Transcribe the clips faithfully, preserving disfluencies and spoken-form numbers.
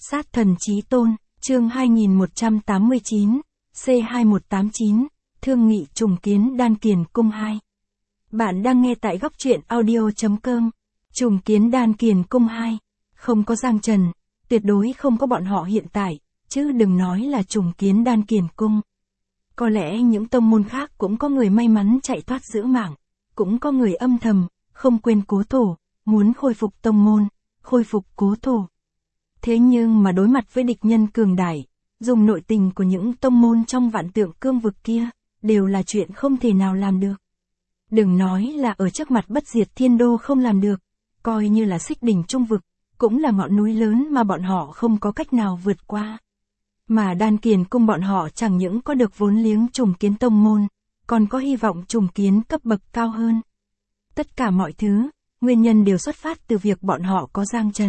Sát thần chí tôn, chương hai nghìn một trăm tám mươi chín, C hai một tám chín, thương nghị trùng kiến Đan Kiền Cung hai. Bạn đang nghe tại góc truyện audio.com. Trùng kiến Đan Kiền Cung hai. Không có Giang Trần, tuyệt đối không có bọn họ hiện tại, chứ đừng nói là trùng kiến Đan Kiền Cung. Có lẽ những tông môn khác cũng có người may mắn chạy thoát giữ mạng, cũng có người âm thầm, không quên cố thổ, muốn khôi phục tông môn, khôi phục cố thổ. Thế nhưng mà đối mặt với địch nhân cường đại, dùng nội tình của những tông môn trong vạn tượng cương vực kia, đều là chuyện không thể nào làm được. Đừng nói là ở trước mặt bất diệt thiên đô không làm được, coi như là xích đỉnh trung vực, cũng là ngọn núi lớn mà bọn họ không có cách nào vượt qua. Mà Đan Kiền Cung bọn họ chẳng những có được vốn liếng trùng kiến tông môn, còn có hy vọng trùng kiến cấp bậc cao hơn. Tất cả mọi thứ, nguyên nhân đều xuất phát từ việc bọn họ có Giang Trần.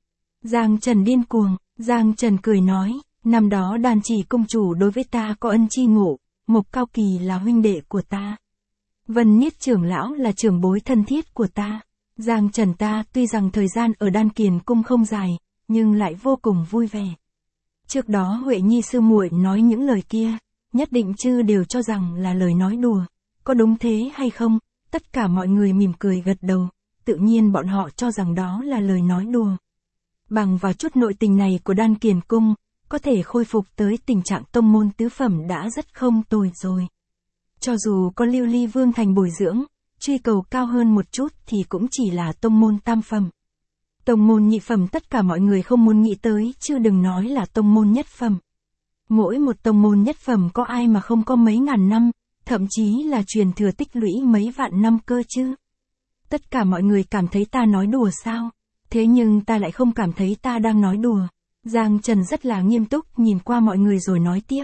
Giang Trần điên cuồng, Giang Trần cười nói, năm đó Đan Chỉ Cung chủ đối với ta có ân chi ngộ, Mộc Cao Kỳ là huynh đệ của ta. Vân Niết trưởng lão là trưởng bối thân thiết của ta. Giang Trần ta tuy rằng thời gian ở Đan Kiền Cung không dài, nhưng lại vô cùng vui vẻ. Trước đó Huệ Nhi sư muội nói những lời kia, nhất định chư đều cho rằng là lời nói đùa. Có đúng thế hay không? Tất cả mọi người mỉm cười gật đầu, tự nhiên bọn họ cho rằng đó là lời nói đùa. Bằng vào chút nội tình này của Đan Kiền Cung, có thể khôi phục tới tình trạng tông môn tứ phẩm đã rất không tồi rồi. Cho dù có Lưu Ly Vương thành bồi dưỡng, truy cầu cao hơn một chút thì cũng chỉ là tông môn tam phẩm. Tông môn nhị phẩm tất cả mọi người không muốn nghĩ tới, chứ đừng nói là tông môn nhất phẩm. Mỗi một tông môn nhất phẩm có ai mà không có mấy ngàn năm, thậm chí là truyền thừa tích lũy mấy vạn năm cơ chứ. Tất cả mọi người cảm thấy ta nói đùa sao? Thế nhưng ta lại không cảm thấy ta đang nói đùa. Giang Trần rất là nghiêm túc nhìn qua mọi người rồi nói tiếp.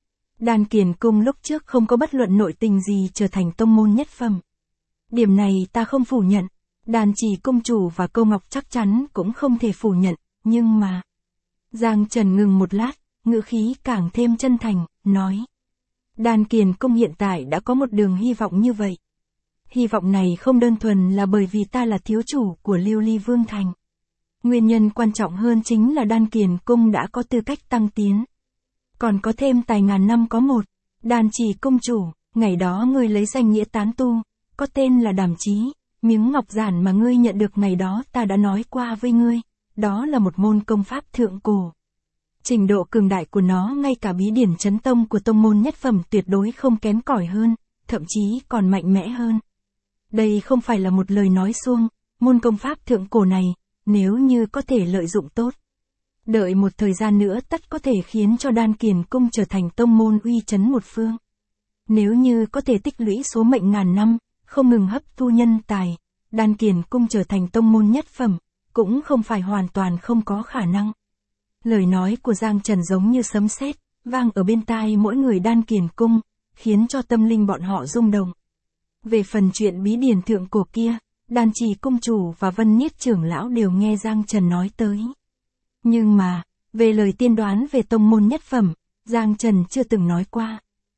Đan Kiền Cung lúc trước không có bất luận nội tình gì trở thành tông môn nhất phẩm. Điểm này ta không phủ nhận. Đan Chỉ Cung chủ và Câu Ngọc chắc chắn cũng không thể phủ nhận, nhưng mà... Giang Trần ngừng một lát, ngữ khí càng thêm chân thành, nói. Đan Kiền Cung hiện tại đã có một đường hy vọng như vậy. Hy vọng này không đơn thuần là bởi vì ta là thiếu chủ của Lưu Ly Vương thành. Nguyên nhân quan trọng hơn chính là Đan Kiền Cung đã có tư cách tăng tiến. Còn có thêm tài ngàn năm có một. Đan Chỉ Cung chủ, ngày đó ngươi lấy danh nghĩa tán tu, có tên là Đàm Chí. Miếng ngọc giản mà ngươi nhận được ngày đó ta đã nói qua với ngươi, đó là một môn công pháp thượng cổ. Trình độ cường đại của nó ngay cả bí điển chấn tông của tông môn nhất phẩm tuyệt đối không kém cỏi hơn, thậm chí còn mạnh mẽ hơn. Đây không phải là một lời nói suông, môn công pháp thượng cổ này, nếu như có thể lợi dụng tốt. Đợi một thời gian nữa tất có thể khiến cho Đan Kiền Cung trở thành tông môn uy chấn một phương. Nếu như có thể tích lũy số mệnh ngàn năm, không ngừng hấp thu nhân tài, Đan Kiền Cung trở thành tông môn nhất phẩm, cũng không phải hoàn toàn không có khả năng. Lời nói của Giang Trần giống như sấm sét, vang ở bên tai mỗi người Đan Kiền Cung, khiến cho tâm linh bọn họ rung động. Về phần chuyện bí điển thượng cổ kia, Đan Chỉ Cung chủ và Vân Niết trưởng lão đều nghe Giang Trần nói tới. Nhưng mà, về lời tiên đoán về tông môn nhất phẩm, Giang Trần chưa từng nói qua.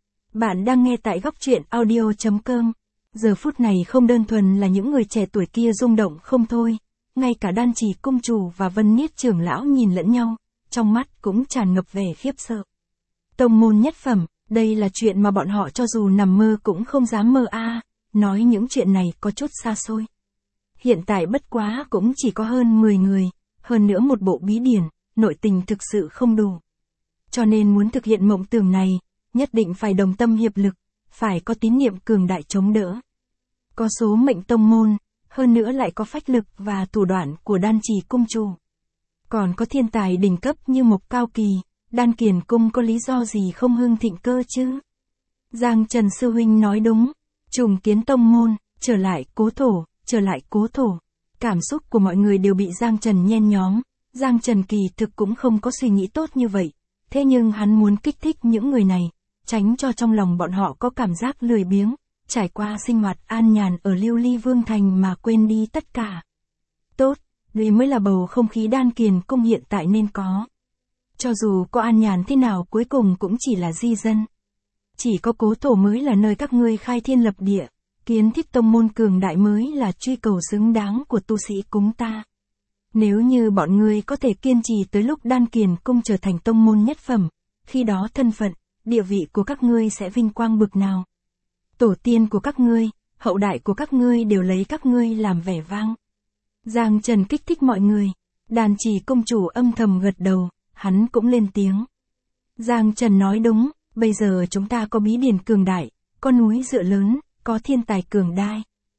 Bạn đang nghe tại góc truyện audio.com. Giờ phút này không đơn thuần là những người trẻ tuổi kia rung động không thôi, ngay cả Đan Chỉ Cung chủ và Vân Niết trưởng lão nhìn lẫn nhau, trong mắt cũng tràn ngập vẻ khiếp sợ. Tông môn nhất phẩm, đây là chuyện mà bọn họ cho dù nằm mơ cũng không dám mơ a, à, nói những chuyện này có chút xa xôi. Hiện tại bất quá cũng chỉ có hơn mười người, hơn nữa một bộ bí điển, nội tình thực sự không đủ. Cho nên muốn thực hiện mộng tưởng này, nhất định phải đồng tâm hiệp lực, phải có tín niệm cường đại chống đỡ. Có số mệnh tông môn, hơn nữa lại có phách lực và thủ đoạn của Đan Chỉ Cung chủ. Còn có thiên tài đỉnh cấp như Mộc Cao Kỳ, Đan Kiền Cung có lý do gì không hưng thịnh cơ chứ? Giang Trần sư huynh nói đúng, trùng kiến tông môn, trở lại cố thổ, trở lại cố thổ. Cảm xúc của mọi người đều bị Giang Trần nhen nhóm, Giang Trần kỳ thực cũng không có suy nghĩ tốt như vậy, thế nhưng hắn muốn kích thích những người này, tránh cho trong lòng bọn họ có cảm giác lười biếng, trải qua sinh hoạt an nhàn ở Lưu Ly Vương thành mà quên đi tất cả. Tốt, đây mới là bầu không khí Đan Kiền Cung hiện tại nên có. Cho dù có an nhàn thế nào cuối cùng cũng chỉ là di dân. Chỉ có cố thổ mới là nơi các ngươi khai thiên lập địa, kiến thiết tông môn cường đại mới là truy cầu xứng đáng của tu sĩ cúng ta. Nếu như bọn ngươi có thể kiên trì tới lúc Đan Kiền Cung trở thành tông môn nhất phẩm, khi đó thân phận, địa vị của các ngươi sẽ vinh quang bực nào. Tổ tiên của các ngươi, hậu đại của các ngươi đều lấy các ngươi làm vẻ vang. Giang Trần kích thích mọi người. Đàn Chỉ công chủ âm thầm gật đầu, hắn cũng lên tiếng. Giang Trần nói đúng, bây giờ chúng ta có bí điển cường đại, có núi dựa lớn, có thiên tài cường đại.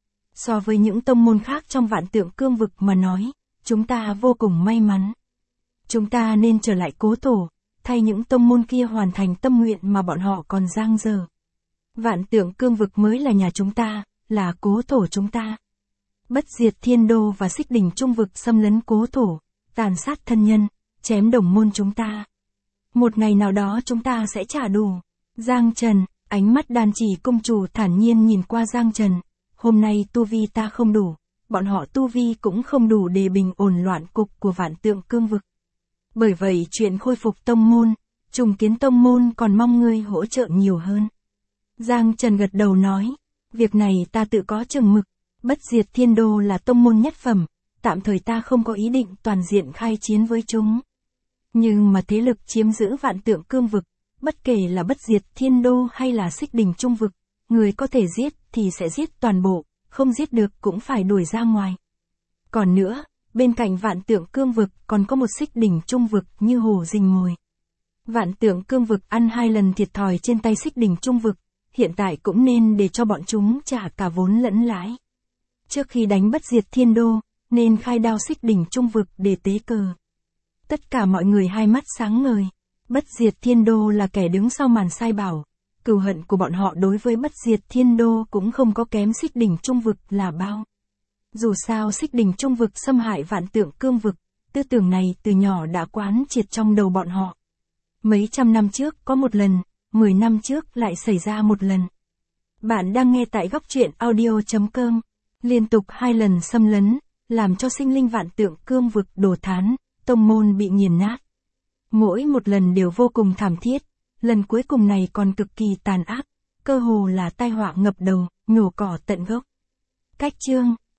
So với những tông môn khác trong Vạn Tượng Cương vực mà nói, chúng ta vô cùng may mắn. Chúng ta nên trở lại cố tổ, thay những tông môn kia hoàn thành tâm nguyện mà bọn họ còn dang dở. Vạn Tượng Cương vực mới là nhà chúng ta, là cố tổ chúng ta. Bất Diệt Thiên Đô và Xích Đỉnh Trung vực xâm lấn cố tổ, tàn sát thân nhân, chém đồng môn chúng ta. Một ngày nào đó chúng ta sẽ trả đủ. Giang Trần, ánh mắt Đàn Chỉ công chủ thản nhiên nhìn qua Giang Trần. Hôm nay tu vi ta không đủ, bọn họ tu vi cũng không đủ để bình ổn loạn cục của Vạn Tượng Cương vực. Bởi vậy chuyện khôi phục tông môn, trùng kiến tông môn còn mong ngươi hỗ trợ nhiều hơn. Giang Trần gật đầu nói, việc này ta tự có chừng mực. Bất Diệt Thiên Đô là tông môn nhất phẩm, tạm thời ta không có ý định toàn diện khai chiến với chúng. Nhưng mà thế lực chiếm giữ Vạn Tượng Cương vực, bất kể là Bất Diệt Thiên Đô hay là Xích Đỉnh Trung vực, người có thể giết thì sẽ giết toàn bộ, không giết được cũng phải đuổi ra ngoài. Còn nữa, bên cạnh Vạn Tượng Cương vực còn có một Xích Đỉnh Trung vực như hổ rình mồi. Vạn Tượng Cương vực ăn hai lần thiệt thòi trên tay Xích Đỉnh Trung vực, hiện tại cũng nên để cho bọn chúng trả cả vốn lẫn lãi. Trước khi đánh Bất Diệt Thiên Đô, nên khai đao Xích Đỉnh Trung vực để tế cờ. Tất cả mọi người hai mắt sáng ngời. Bất Diệt Thiên Đô là kẻ đứng sau màn sai bảo. Cừu hận của bọn họ đối với Bất Diệt Thiên Đô cũng không có kém Xích Đỉnh Trung vực là bao. Dù sao Xích Đỉnh Trung vực xâm hại Vạn Tượng Cương vực, tư tưởng này từ nhỏ đã quán triệt trong đầu bọn họ. Mấy trăm năm trước có một lần, mười năm trước lại xảy ra một lần. Bạn đang nghe tại góc truyện audio chấm com. Liên tục hai lần xâm lấn, làm cho sinh linh Vạn Tượng Cương vực đổ thán, tông môn bị nghiền nát. Mỗi một lần đều vô cùng thảm thiết, lần cuối cùng này còn cực kỳ tàn ác, cơ hồ là tai họa ngập đầu, nhổ cỏ tận gốc. Cách chương